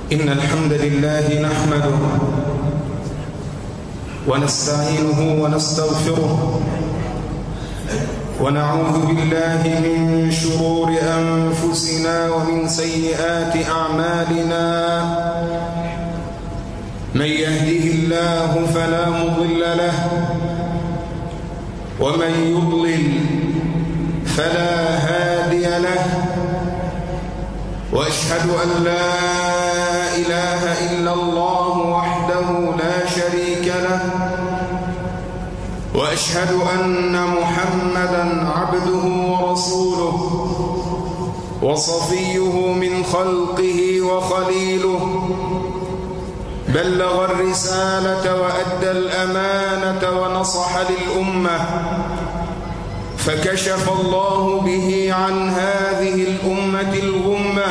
إن الحمد لله نحمده ونستعينه ونستغفره ونعوذ بالله من شرور أنفسنا ومن سيئات أعمالنا. من يهده الله فلا مضل له ومن يضلل فلا هادي له، وأشهد أن لا إله إلا الله وحده لا شريك له، وأشهد أن محمدًا عبده ورسوله وصفيه من خلقه وخليله، بلغ الرسالة وأدى الأمانة ونصح للأمة، فكشف الله به عن هذه الأمة الغمة،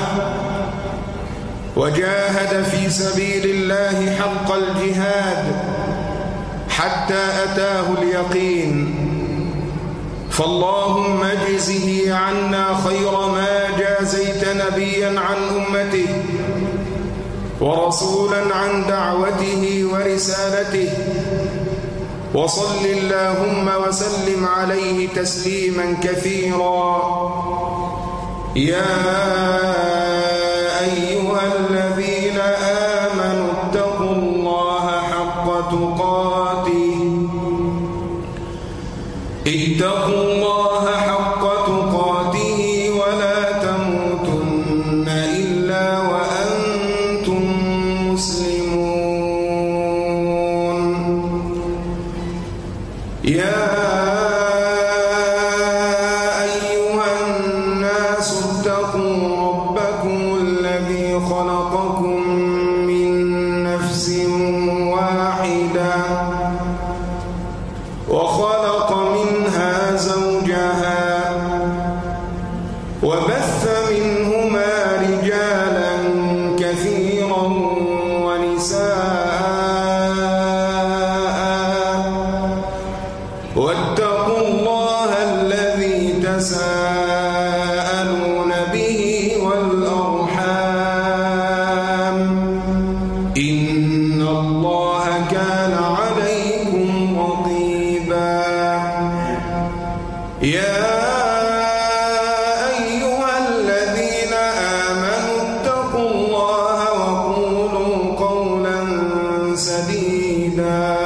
وجاهد في سبيل الله حق الجهاد حتى أتاه اليقين. فاللهم اجزه عنا خير ما جازيت نبيا عن أمته ورسولا عن دعوته ورسالته، وصل اللهم وسلم عليه تسليما كثيرا. يا أيها الذين آمنوا اتقوا الله حق تقاته، اتقوا الله حق تقاته ولا تموتن إلا وأنتم مسلمون. يا أيها الناس اتقوا ربكم الذي خلقكم من نفس واحدة وخلق منها زوجها وبث منهما رجالا كثيرا ونساء، واتقوا الله الذي تساءلون به والأرحام، إن الله كان عليكم رقيبا. يا أيها الذين آمنوا اتقوا الله وقولوا قولا سديدا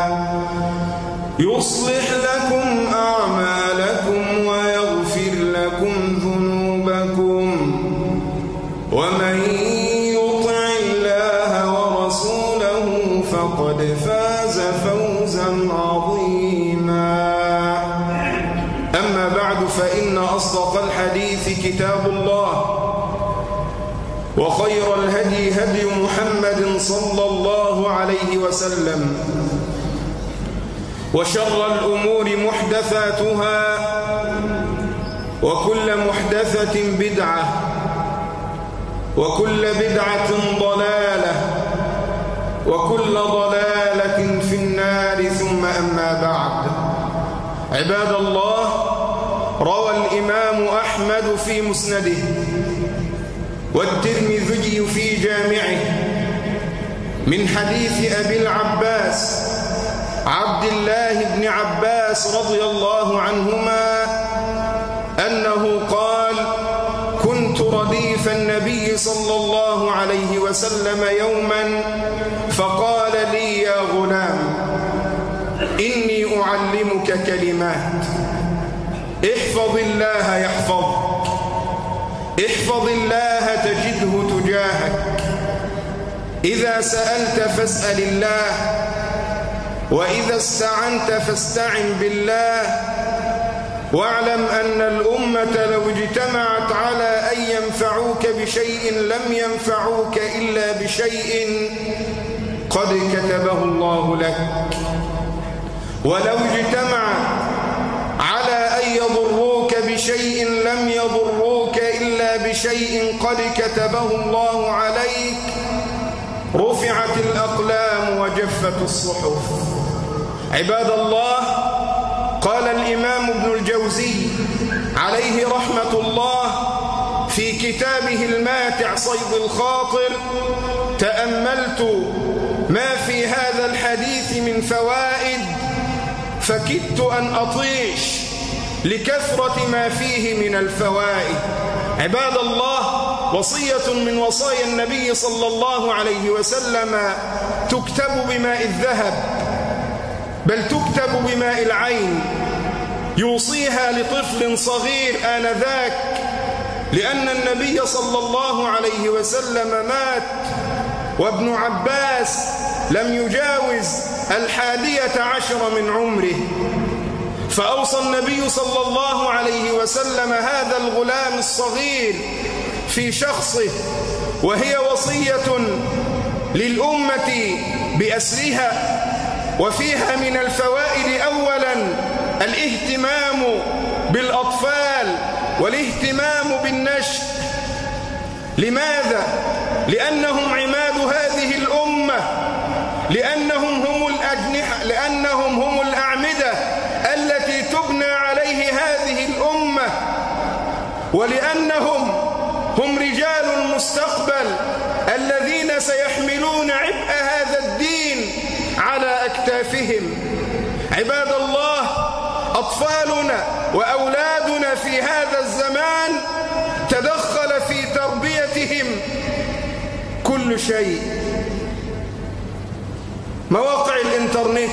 يصلح لكم أعمالكم ويغفر لكم ذنوبكم، ومن يطع الله ورسوله فقد فاز فوزا عظيما. أما بعد، فإن أصدق الحديث كتاب الله، وخير الهدي هدي محمد صلى الله عليه وسلم، وشر الأمور محدثاتها، وكل محدثة بدعة، وكل بدعة ضلالة، وكل ضلالة في النار. ثم أما بعد، عباد الله، روى الإمام أحمد في مسنده والترمذي في جامعه من حديث أبي العباس عبد الله بن عباس رضي الله عنهما أنه قال: كنت رديف النبي صلى الله عليه وسلم يوما فقال لي: يا غلام، إني أعلمك كلمات، احفظ الله يحفظك، احفظ الله تجده تجاهك، إذا سألت فاسأل الله، وإذا استعنت فاستعن بالله، واعلم أن الأمة لو اجتمعت على أن ينفعوك بشيء لم ينفعوك إلا بشيء قد كتبه الله لك، ولو اجتمعت على أن يضروك بشيء لم يضروك إلا بشيء قد كتبه الله عليك، رفعت الأقلام وجفت الصحف. عباد الله، قال الإمام ابن الجوزي عليه رحمة الله في كتابه الماتع صيد الخاطر: تأملت ما في هذا الحديث من فوائد فكدت أن أطيش لكثرة ما فيه من الفوائد. عباد الله، وصية من وصايا النبي صلى الله عليه وسلم تكتب بماء الذهب، بل تكتب بماء العين، يوصيها لطفل صغير آنذاك، لأن النبي صلى الله عليه وسلم مات وابن عباس لم يجاوز 11 من عمره، فأوصى النبي صلى الله عليه وسلم هذا الغلام الصغير في شخصه، وهي وصية للأمة بأسرها. وفيها من الفوائد أولا الاهتمام بالأطفال والاهتمام بالنشء. لماذا؟ لأنهم عماد هذه الأمة، لأنهم هم الأعمدة التي تبنى عليه هذه الأمة، ولأنهم هم رجال المستقبل الذين سيحملون عبء هذا الدين على أكتافهم. عباد الله، أطفالنا وأولادنا في هذا الزمان تدخل في تربيتهم كل شيء، مواقع الإنترنت،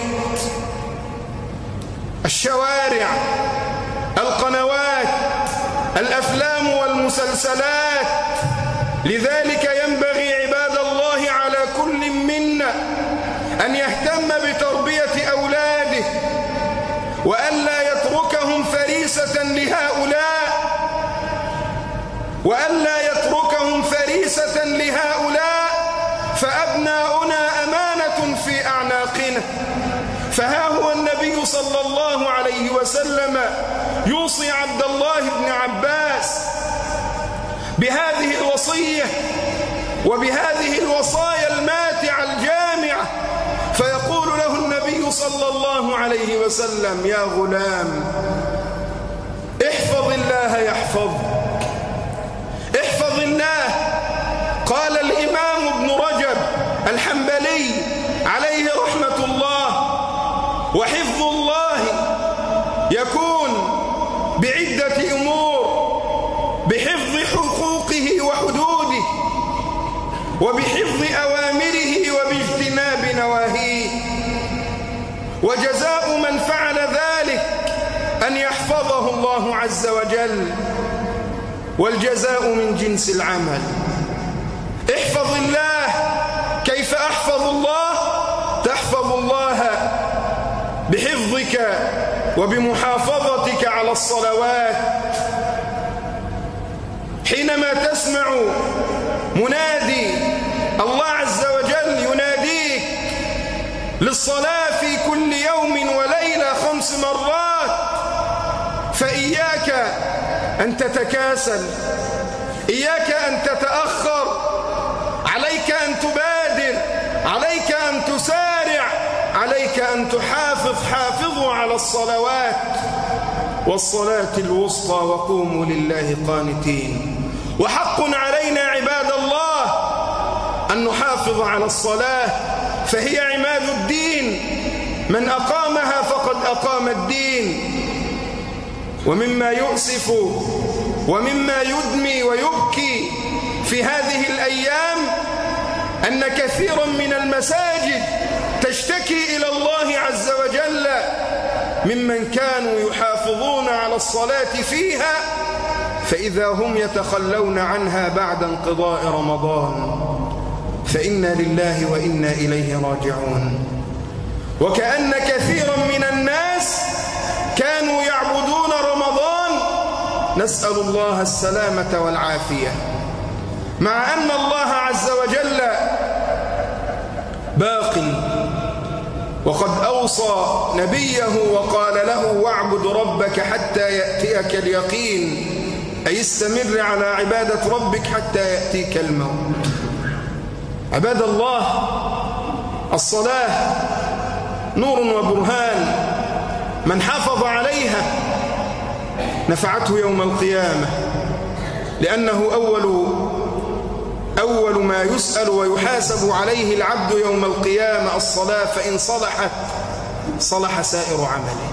الشوارع، القنوات، الأفلام والمسلسلات. لذلك ينبغي عباد الله على كل منا أن يهتم بتربية أولاده، وألا يتركهم فريسة لهؤلاء، فأبناؤنا أمانة في أعناقنا. فها هو النبي صلى الله عليه وسلم يوصي عبد الله بن عباس بهذه الوصية وبهذه الوصايا الماتعة الجامعة، فيقول له النبي صلى الله عليه وسلم: يا غلام، احفظ الله يحفظك، احفظ الله. قال الإمام ابن رجب الحنبلي عليه رحمة الله: وحفظ الله يكون بعدة أمور: بحفظ حقوقه وحدوده، وبحفظ أوامره، وباجتناب نواهيه. وجزاء من فعل ذلك أن يحفظه الله عز وجل، والجزاء من جنس العمل. احفظ الله. كيف أحفظ الله؟ تحفظ الله بحفظك وبمحافظتك على الصلوات. حينما تسمع منادي الله عز وجل يناديك للصلاة في كل يوم وليلة 5 مرات، فإياك أن تتكاسل، إياك أن تتأخر، عليك أن تبادر، عليك أن تسارع، عليك أن تحافظ. حافظوا على الصلوات والصلاة الوسطى وقوموا لله قانتين. وحق علينا عباد الله أن نحافظ على الصلاة، فهي عماد الدين، من أقامها فقد أقام الدين. ومما يؤسف ومما يدمي ويبكي في هذه الأيام أن كثيرا من المساجد تشتكي إلى الله عز وجل ممن كانوا يحافظون على الصلاة فيها، فإذا هم يتخلون عنها بعد انقضاء رمضان، فإنا لله وإنا إليه راجعون. وكأن كثيرا من الناس كانوا يعبدون رمضان، نسأل الله السلامة والعافية، مع أن الله عز وجل باق، وقد أوصى نبيه وقال له: واعبد ربك حتى يأتيك اليقين، أي استمر على عبادة ربك حتى يأتيك الموت. عباد الله، الصلاة نور وبرهان، من حافظ عليها نفعته يوم القيامة، لأنه أول أول ما يسأل ويحاسب عليه العبد يوم القيامة الصلاة، فإن صلحت صلح سائر عمله.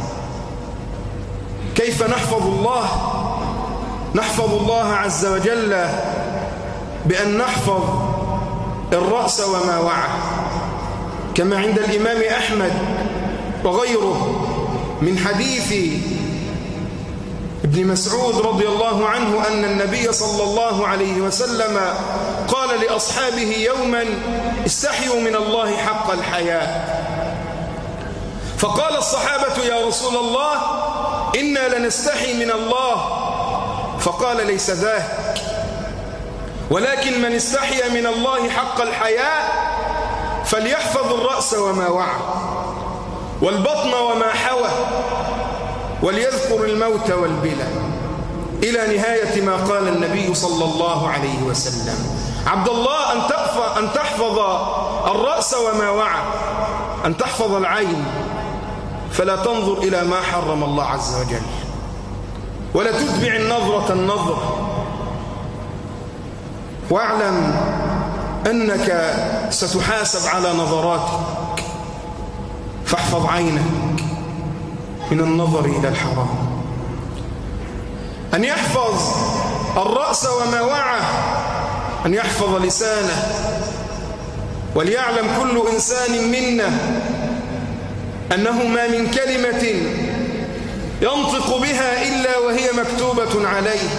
كيف نحفظ الله؟ نحفظ الله عز وجل بأن نحفظ الرأس وما وعى، كما عند الإمام أحمد وغيره من حديث ابن مسعود رضي الله عنه أن النبي صلى الله عليه وسلم قال لأصحابه يوما: استحيوا من الله حق الحياء. فقال الصحابة: يا رسول الله إنا لنستحي من الله. فقال: ليس ذاك، ولكن من استحيا من الله حق الحياء فليحفظ الرأس وما وعى، والبطن وما حوى، وليذكر الموت والبلى، إلى نهاية ما قال النبي صلى الله عليه وسلم. عبد الله، أن تحفظ الرأس وما وعى، أن تحفظ العين فلا تنظر إلى ما حرم الله عز وجل، ولا تتبع النظرة، واعلم أنك ستحاسب على نظراتك، فاحفظ عينك من النظر إلى الحرام. أن يحفظ الرأس وما وعى، أن يحفظ لسانه. وليعلم كل إنسان منا أنه ما من كلمة ينطق بها إلا وهي مكتوبة عليه،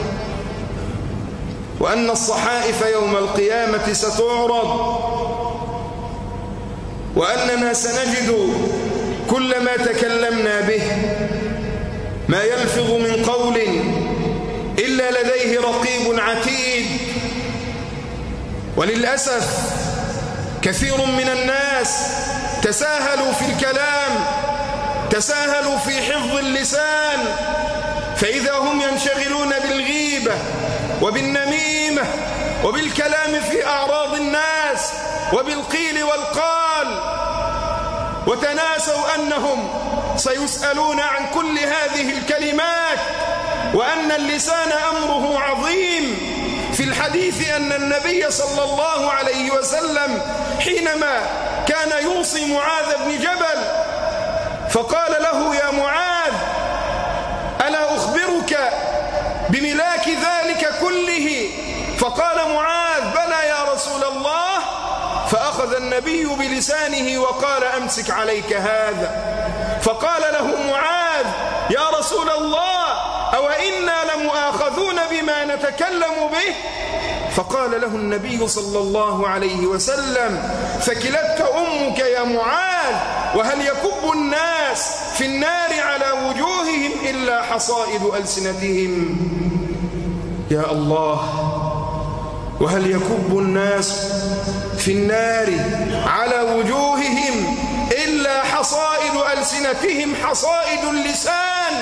وأن الصحائف يوم القيامة ستعرض، وأننا سنجد كل ما تكلمنا به، ما يلفظ من قول إلا لديه رقيب عتيد. وللأسف كثير من الناس تساهلوا في الكلام، تساهلوا في حفظ اللسان، فإذا هم ينشغلون بالغيبة وبالنميمة وبالكلام في أعراض الناس وبالقيل والقال، وتناسوا أنهم سيسألون عن كل هذه الكلمات، وأن اللسان أمره عظيم. في الحديث أن النبي صلى الله عليه وسلم حينما كان يوصي معاذ بن جبل فقال له: يا معاذ، ألا أخبرك بملاك ذلك كله؟ فقال معاذ: بلى يا رسول الله. فأخذ النبي بلسانه وقال: أمسك عليك هذا. فقال له معاذ: يا رسول الله، أو إنا لمؤاخذون بما نتكلم به؟ فقال له النبي صلى الله عليه وسلم: ثكلتك أمك يا معاذ، وهل يكب الناس في النار على وجوههم إلا حصائد ألسنتهم؟ يا الله، وهل يكب الناس في النار على وجوههم إلا حصائد ألسنتهم، حصائد اللسان.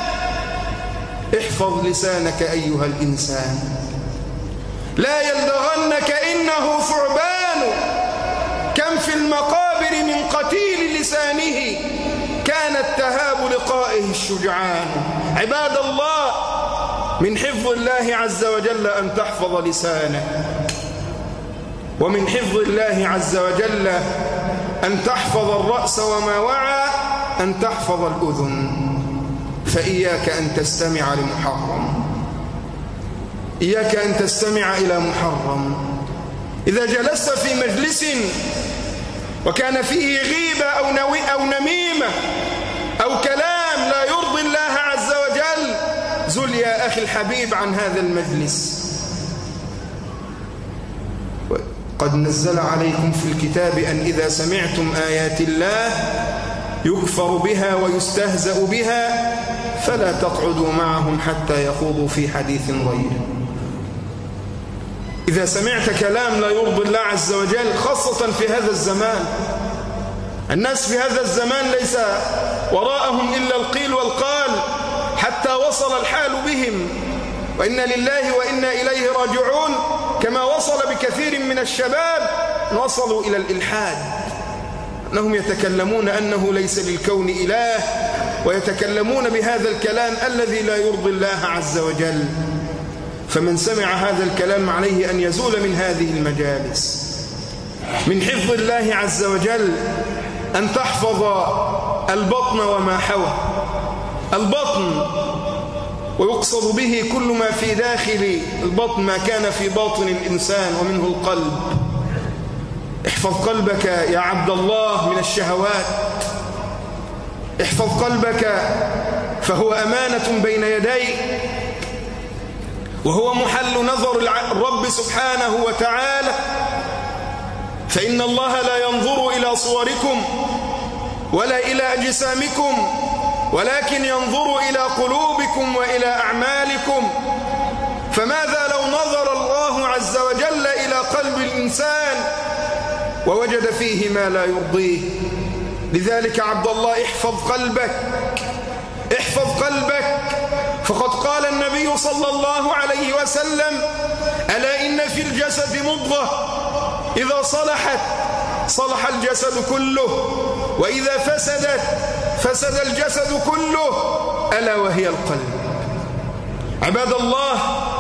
احفظ لسانك أيها الإنسان، لا يلدغنك إنه ثعبان. كم في المقابر من قتيل لسانه كانت تهاب لقائه الشجعان. عباد الله، من حفظ الله عز وجل أن تحفظ لسانك، ومن حفظ الله عز وجل أن تحفظ الرأس وما وعى، أن تحفظ الأذن. فإياك أن تستمع لمحرم، إياك أن تستمع إلى محرم. إذا جلست في مجلس وكان فيه غيبة أو نميمة أو كلام لا يرضي الله عز وجل، زل يا أخي الحبيب عن هذا المجلس. قد نزل عليكم في الكتاب أن إذا سمعتم آيات الله يكفر بها ويستهزأ بها فلا تقعدوا معهم حتى يخوضوا في حديث غيره. إذا سمعت كلام لا يرضي الله عز وجل، خاصة في هذا الزمان، الناس في هذا الزمان ليس وراءهم إلا القيل والقال، حتى وصل الحال بهم، وإنا لله وإنا إليه راجعون، كما وصل بكثير من الشباب، وصلوا إلى الإلحاد، أنهم يتكلمون أنه ليس للكون إله، ويتكلمون بهذا الكلام الذي لا يرضي الله عز وجل. فمن سمع هذا الكلام عليه أن يزول من هذه المجالس. من حفظ الله عز وجل أن تحفظ البطن وما حوى. البطن ويقصد به كل ما في داخل البطن، ما كان في باطن الإنسان ومنه القلب. احفظ قلبك يا عبد الله من الشهوات. احفظ قلبك فهو أمانة بين يديك، وهو محل نظر الرب سبحانه وتعالى. فإن الله لا ينظر إلى صوركم ولا إلى أجسامكم، ولكن ينظر إلى قلوبكم وإلى أعمالكم. فماذا لو نظر الله عز وجل إلى قلب الإنسان ووجد فيه ما لا يرضيه؟ لذلك عبد الله احفظ قلبك، احفظ قلبك. فقد قال النبي صلى الله عليه وسلم: ألا إن في الجسد مضغة إذا صلحت صلح الجسد كله، وإذا فسدت فسد الجسد كله، ألا وهي القلب. عباد الله،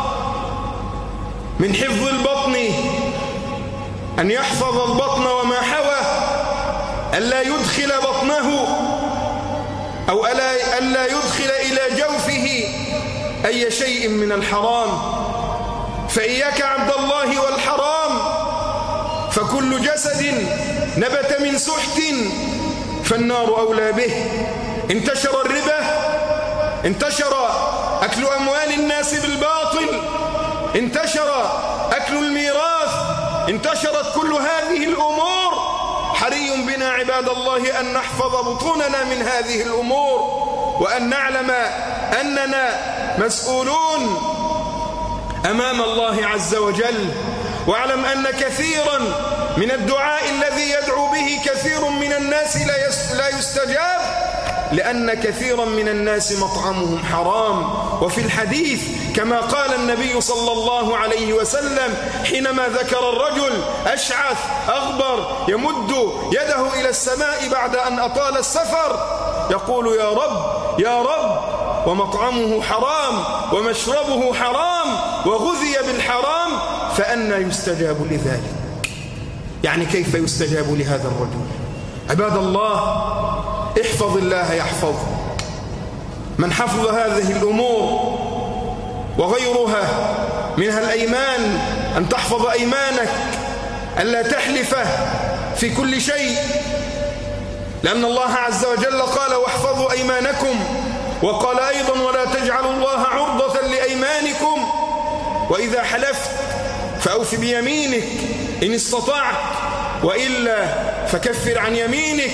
من حفظ البطن أن يحفظ البطن وما حوى، ألا يدخل بطنه أو ألا يدخل إلى جوفه أي شيء من الحرام. فإياك عبد الله والحرام، فكل جسد نبت من سحت فالنار أولى به. انتشر الربا، انتشر أكل أموال الناس بالباطل، انتشر أكل الميراث، انتشرت كل هذه الأمور. حري بنا عباد الله أن نحفظ بطوننا من هذه الأمور، وأن نعلم أننا مسؤولون أمام الله عز وجل. واعلم أن كثيرا من الدعاء الذي يدعو به كثير من الناس لا يستجاب، لأن كثيرا من الناس مطعمهم حرام. وفي الحديث كما قال النبي صلى الله عليه وسلم حينما ذكر الرجل أشعث أغبر يمد يده إلى السماء بعد أن أطال السفر يقول: يا رب يا رب، ومطعمه حرام ومشربه حرام وغذي بالحرام، فأنى يستجاب لذلك؟ يعني كيف يستجاب لهذا الرجل؟ عباد الله، احفظ الله يحفظ. من حفظ هذه الأمور وغيرها منها الأيمان، أن تحفظ أيمانك، ألا تحلف في كل شيء، لأن الله عز وجل قال: واحفظوا أيمانكم. وقال أيضا: ولا تجعلوا الله عرضة لأيمانكم، وإذا حلفت فأوف بيمينك إن استطعت، وإلا فكفر عن يمينك.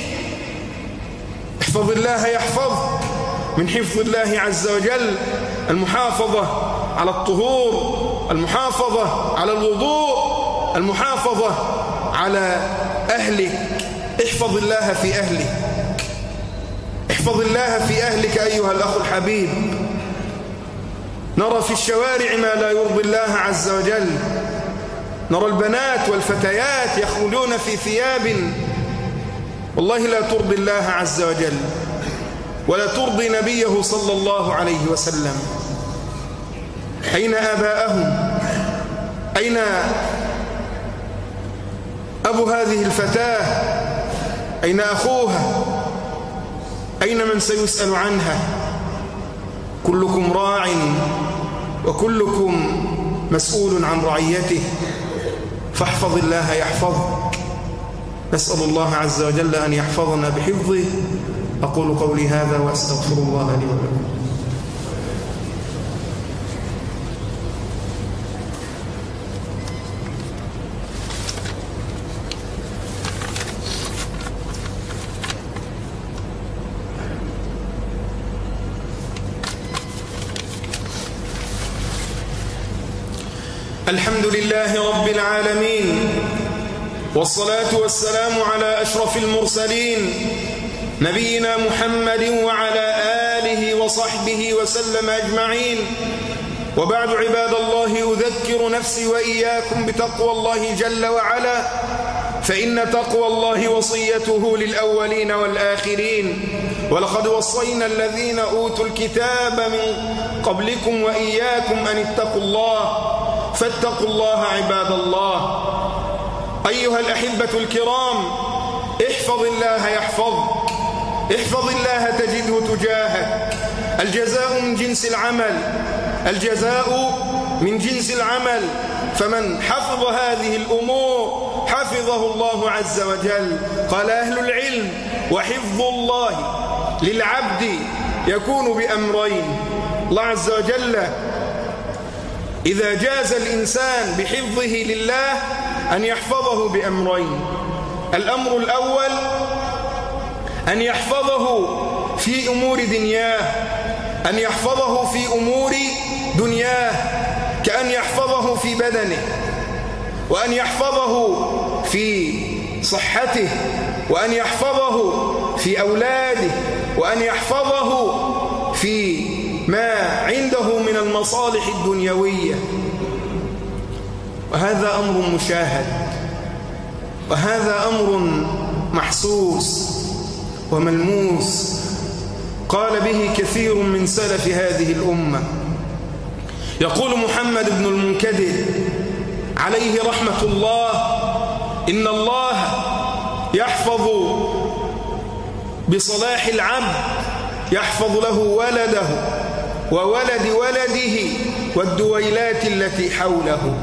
احفظ الله يحفظ. من حفظ الله عز وجل المحافظة على الطهور، المحافظة على الوضوء، المحافظة على أهلك. احفظ الله في أهلك، احفظ الله في أهلك أيها الأخ الحبيب. نرى في الشوارع ما لا يرضي الله عز وجل. نرى البنات والفتيات يخرجون في ثياب والله لا ترضي الله عز وجل ولا ترضي نبيه صلى الله عليه وسلم. أين آباءهم؟ أين أبو هذه الفتاة؟ أين أخوها؟ أين من سيسأل عنها؟ كلكم راع وكلكم مسؤول عن رعيته، فاحفظ الله يحفظك. نسأل الله عز وجل أن يحفظنا بحفظه. أقول قولي هذا وأستغفر الله لي ولكم. الحمد لله رب العالمين، والصلاة والسلام على أشرف المرسلين نبينا محمد وعلى آله وصحبه وسلم أجمعين. وبعد عباد الله، أذكر نفسي وإياكم بتقوى الله جل وعلا، فإن تقوى الله وصيته للأولين والآخرين، ولقد وصينا الذين أوتوا الكتاب من قبلكم وإياكم أن اتقوا الله، فاتقوا الله عباد الله. أيها الأحبة الكرام، احفظ الله يحفظك، احفظ الله تجده تجاهك. الجزاء من جنس العمل، الجزاء من جنس العمل، فمن حفظ هذه الأمور حفظه الله عز وجل. قال أهل العلم: وحفظ الله للعبد يكون بأمرين. الله عز وجل إذا جاز الإنسان بحفظه لله أن يحفظه بأمرين. الأمر الأول أن يحفظه في أمور دنياه، أن يحفظه في أمور دنياه كأن يحفظه في بدنه، وأن يحفظه في صحته، وأن يحفظه في أولاده، وأن يحفظه في ما عنده من المصالح الدنيوية. وهذا أمر مشاهد، وهذا أمر محسوس وملموس قال به كثير من سلف هذه الأمة. يقول محمد بن المنكدر عليه رحمة الله: إن الله يحفظ بصلاح العبد، يحفظ له ولده وولد ولده والدويلات التي حوله.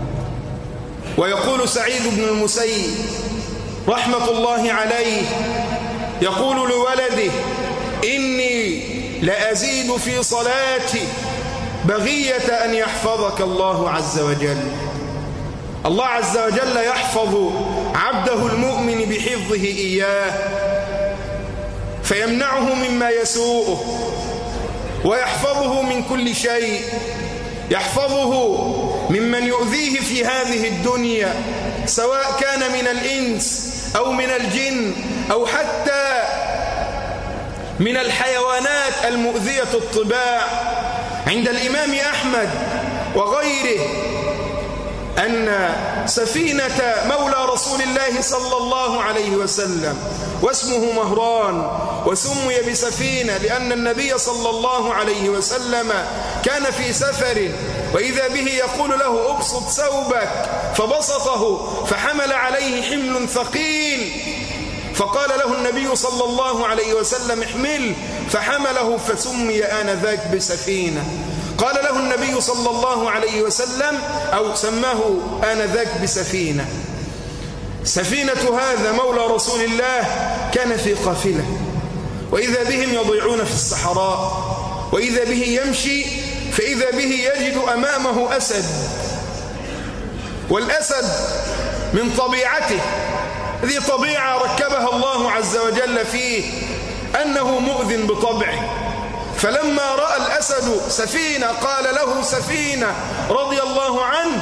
ويقول سعيد بن المسيب رحمة الله عليه، يقول لولده: إني لأزيد في صلاتي بغية أن يحفظك الله عز وجل. الله عز وجل يحفظ عبده المؤمن بحفظه إياه، فيمنعه مما يسوءه، ويحفظه من كل شيء، يحفظه ممن يؤذيه في هذه الدنيا، سواء كان من الإنس أو من الجن أو حتى من الحيوانات المؤذية الطباع. عند الإمام أحمد وغيره أن سفينة مولى رسول الله صلى الله عليه وسلم واسمه مهران، وسمي بسفينة لأن النبي صلى الله عليه وسلم كان في سفر، وإذا به يقول له: أبسط ثوبك، فبسطه فحمل عليه حمل ثقيل، فقال له النبي صلى الله عليه وسلم: احمل، فحمله، فسمي آنذاك بسفينة. قال له النبي صلى الله عليه وسلم أو سماه آنذاك بسفينة. سفينة هذا مولى رسول الله كان في قافلة، وإذا بهم يضيعون في الصحراء، وإذا به يمشي فإذا به يجد أمامه أسد، والأسد من طبيعته، هذه طبيعة ركبها الله عز وجل فيه، أنه مؤذن بطبعه. فلما رأى الأسد سفينة قال له سفينة رضي الله عنه: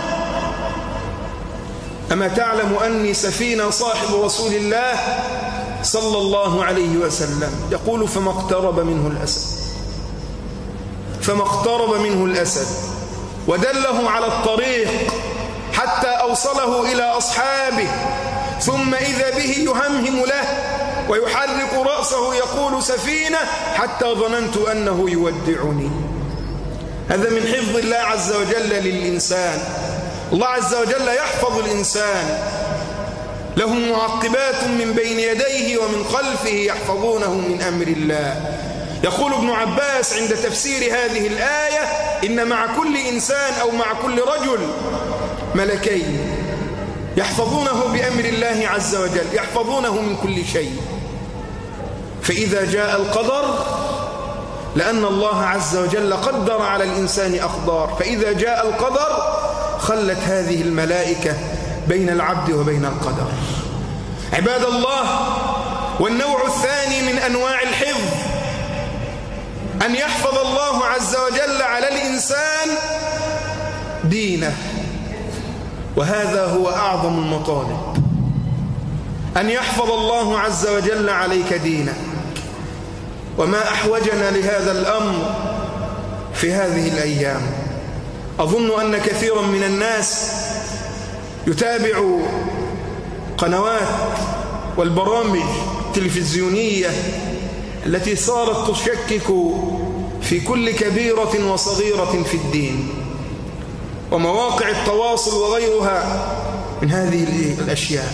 أما تعلم أني سفينة صاحب رسول الله صلى الله عليه وسلم؟ يقول: فما اقترب منه الأسد، فما اقترب منه الأسد، ودله على الطريق حتى أوصله إلى أصحابه، ثم إذا به يهمهم له ويحرك رأسه يقول: سفينة، حتى ظننت أنه يودعني. هذا من حفظ الله عز وجل للإنسان. الله عز وجل يحفظ الإنسان، له معقبات من بين يديه ومن خلفه يحفظونه من أمر الله. يقول ابن عباس عند تفسير هذه الآية: إن مع كل إنسان أو مع كل رجل ملكين يحفظونه بأمر الله عز وجل، يحفظونه من كل شيء. فإذا جاء القدر، لأن الله عز وجل قدر على الإنسان أقدار، فإذا جاء القدر خلت هذه الملائكة بين العبد وبين القدر. عباد الله، والنوع الثاني من أنواع الحفظ أن يحفظ الله عز وجل على الإنسان دينه، وهذا هو أعظم المطالب، أن يحفظ الله عز وجل عليك دينك. وما أحوجنا لهذا الأمر في هذه الأيام. أظن أن كثيرا من الناس يتابع قنوات والبرامج التلفزيونية التي صارت تشكك في كل كبيرة وصغيرة في الدين، ومواقع التواصل وغيرها من هذه الأشياء.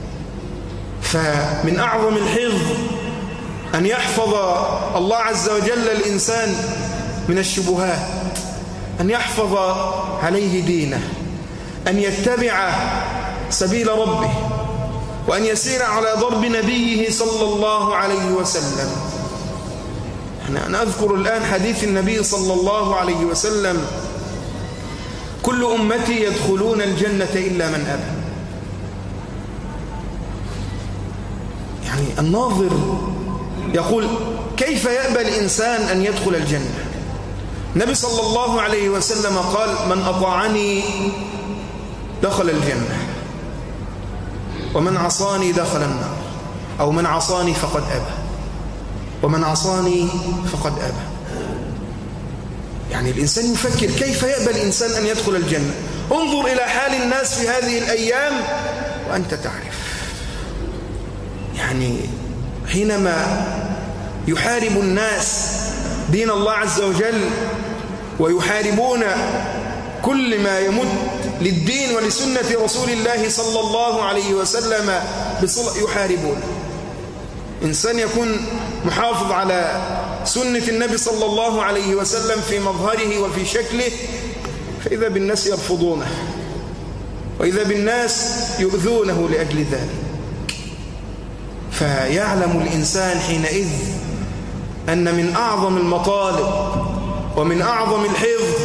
فمن أعظم الحفظ أن يحفظ الله عز وجل الإنسان من الشبهات، أن يحفظ عليه دينه، أن يتبع سبيل ربه، وأن يسير على ضرب نبيه صلى الله عليه وسلم. أنا أذكر الآن حديث النبي صلى الله عليه وسلم: كل أمتي يدخلون الجنة إلا من أبى. يعني الناظر يقول: كيف يأبى الإنسان أن يدخل الجنة؟ النبي صلى الله عليه وسلم قال: من أطاعني دخل الجنة، ومن عصاني دخل النار، أو من عصاني فقد أبى، ومن عصاني فقد أبى. يعني الإنسان يفكر كيف يأبى الإنسان أن يدخل الجنة. انظر إلى حال الناس في هذه الأيام وأنت تعرف. يعني حينما يحارب الناس دين الله عز وجل، ويحاربون كل ما يمد للدين ولسنة رسول الله صلى الله عليه وسلم بصلة، يحاربون. إنسان يكون محافظ على سنة النبي صلى الله عليه وسلم في مظهره وفي شكله، فإذا بالناس يرفضونه، وإذا بالناس يؤذونه لأجل ذلك. فيعلم الإنسان حينئذ أن من أعظم المطالب ومن أعظم الحفظ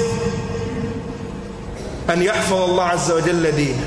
أن يحفظ الله عز وجل دينه.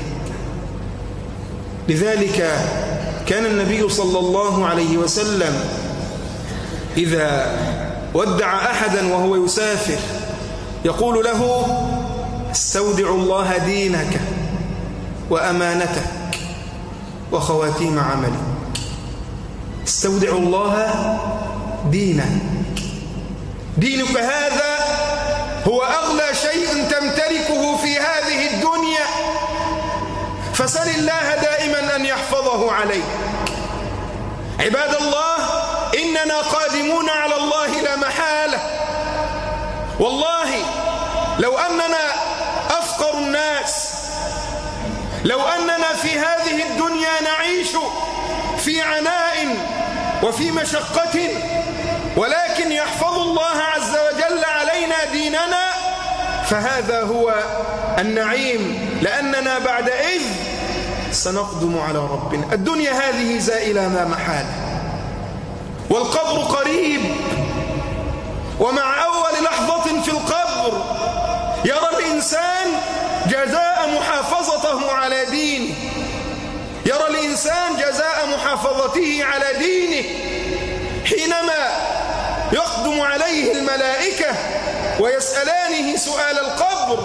لذلك كان النبي صلى الله عليه وسلم إذا ودع أحدا وهو يسافر يقول له: استودع الله دينك وأمانتك وخواتيم عملك. استودع الله دينك. دينك هذا هو أغلى شيء تمتلكه في هذه الدنيا، فسل الله دائما أن يحفظه عليك. عباد الله، إننا قادمون على الله لا محالة. والله لو أننا أفقر الناس، لو أننا في هذه الدنيا نعيش في عناء وفي مشقة، ولكن يحفظ الله عز وجل علينا ديننا، فهذا هو النعيم، لأننا بعد إذ سنقدم على ربنا. الدنيا هذه زائلة لا محالة، والقبر قريب، ومع أول لحظة في القبر يرى الإنسان جزاء محافظته على دينه، يرى الإنسان جزاء محافظته على دينه حينما يقدم عليه الملائكة ويسألانه سؤال القبر.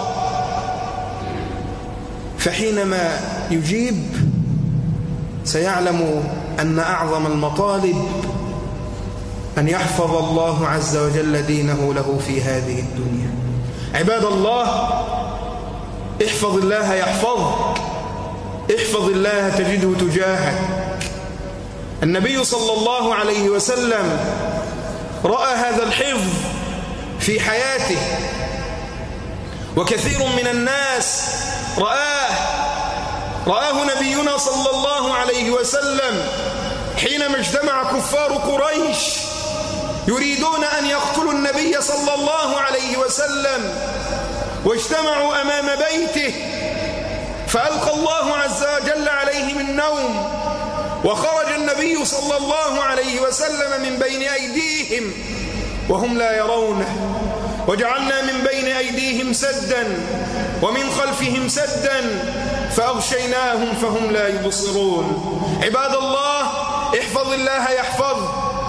فحينما يجيب سيعلم أن أعظم المطالب أن يحفظ الله عز وجل دينه له في هذه الدنيا. عباد الله، احفظ الله يحفظك، احفظ الله تجده تجاهك. النبي صلى الله عليه وسلم رأى هذا الحفظ في حياته، وكثير من الناس رآه نبينا صلى الله عليه وسلم حينما اجتمع كفار قريش يريدون أن يقتلوا النبي صلى الله عليه وسلم، واجتمعوا أمام بيته، فألقى الله عز وجل عليهم النوم، وخرج النبي صلى الله عليه وسلم من بين أيديهم وهم لا يرونه، وجعلنا من بين أيديهم سدا ومن خلفهم سدا فأغشيناهم فهم لا يبصرون. عباد الله، احفظ الله يحفظك.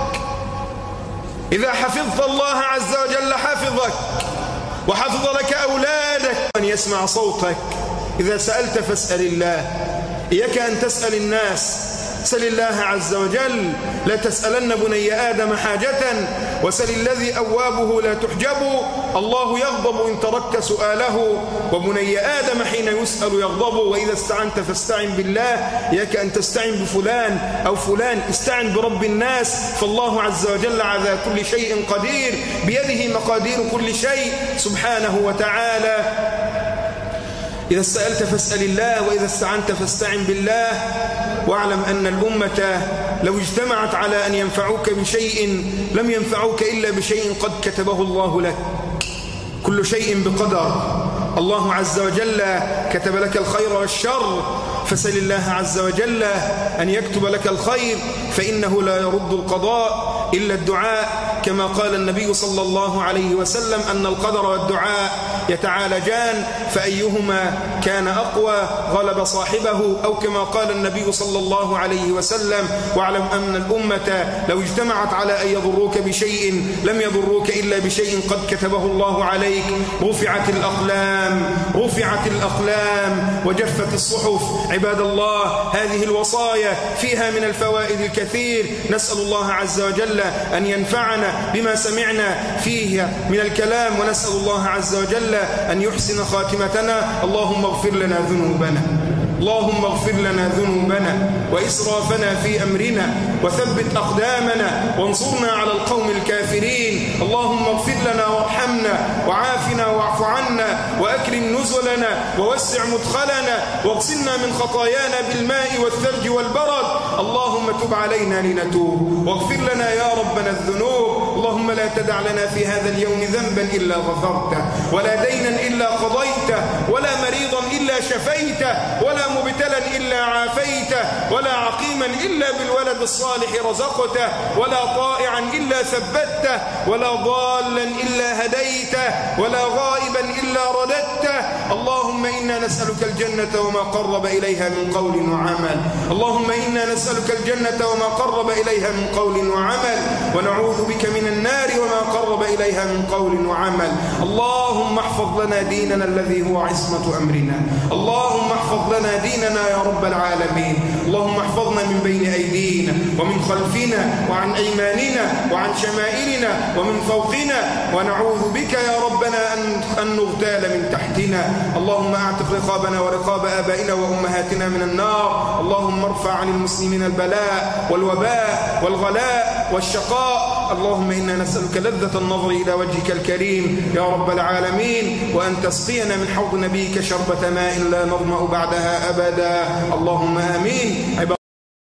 إذا حفظت الله عز وجل حفظك، وحفظ لك أولادك، من يسمع صوتك. إذا سألت فاسأل الله. إياك أن تسأل الناس سل الله عز وجل. لا تسألن بني آدم حاجة وسل الذي أوابه لا تحجب. الله يغضب إن تركت سؤاله وبني آدم حين يسأل يغضب. وإذا استعنت فاستعن بالله، إياك أن تستعن بفلان أو فلان، استعن برب الناس، فالله عز وجل على كل شيء قدير، بيده مقادير كل شيء سبحانه وتعالى. إذا سألت فاسأل الله، وإذا استعنت فاستعن بالله. واعلم أن الأمة لو اجتمعت على أن ينفعوك بشيء لم ينفعوك إلا بشيء قد كتبه الله لك. كل شيء بقدر. الله عز وجل كتب لك الخير والشر، فسل الله عز وجل أن يكتب لك الخير، فإنه لا يرد القضاء إلا الدعاء، كما قال النبي صلى الله عليه وسلم أن القدر والدعاء يتعالجان، فأيهما كان أقوى غلب صاحبه، أو كما قال النبي صلى الله عليه وسلم. واعلم أن الأمة لو اجتمعت على أن يضروك بشيء لم يضروك إلا بشيء قد كتبه الله عليك. رفعت الأقلام وجفت الصحف. عباد الله، هذه الوصايا فيها من الفوائد الكثير. نسأل الله عز وجل أن ينفعنا بما سمعنا فيه من الكلام، ونسأل الله عز وجل أن يحسن خاتمتنا. اللهم اغفر لنا ذنوبنا وإسرافنا في أمرنا، وثبت أقدامنا وانصرنا على القوم الكافرين. اللهم اغفر لنا وارحمنا وعافنا واعف عنا وأكرم نزلنا ووسع مدخلنا، واغسلنا من خطايانا بالماء والثلج والبرد. اللهم تب علينا لنتوب، واغفر لنا يا ربنا الذنوب. اللهم لا تدع لنا في هذا اليوم ذنبا إلا غفرته، ولا دينا إلا قضيته، ولا مريضا إلا شفيته، ولا مبتلا إلا عافيته، ولا عقيما إلا بالولد الصالح رزقته، ولا طائعا إلا ثبته، ولا ضالا إلا هديته، ولا غائبا إلا رددته. اللهم إنا نسألك الجنة وما قرب إليها من قول وعمل. اللهم إنا نسألك الجنة وما قرب إليها من قول وعمل، ونعوذ بك من النار وما قرب إليها من قول وعمل. اللهم احفظ لنا ديننا الذي هو عصمة أمرنا. اللهم احفظ لنا ديننا يا رب العالمين. اللهم احفظنا من بين أيدينا ومن خلفنا وعن أيماننا وعن شمائلنا ومن فوقنا، ونعوذ بك يا ربنا أن نغتال من تحتنا. اللهم اعتق رقابنا ورقاب آبائنا وأمهاتنا من النار. اللهم ارفع عن المسلمين البلاء والوباء والغلاء والشقاء. اللهم إنا نسألك لذة النظر إلى وجهك الكريم يا رب العالمين، وأن تسقينا من حوض نبيك شربة ماء لا نظمأ بعدها أبدا. اللهم آمين.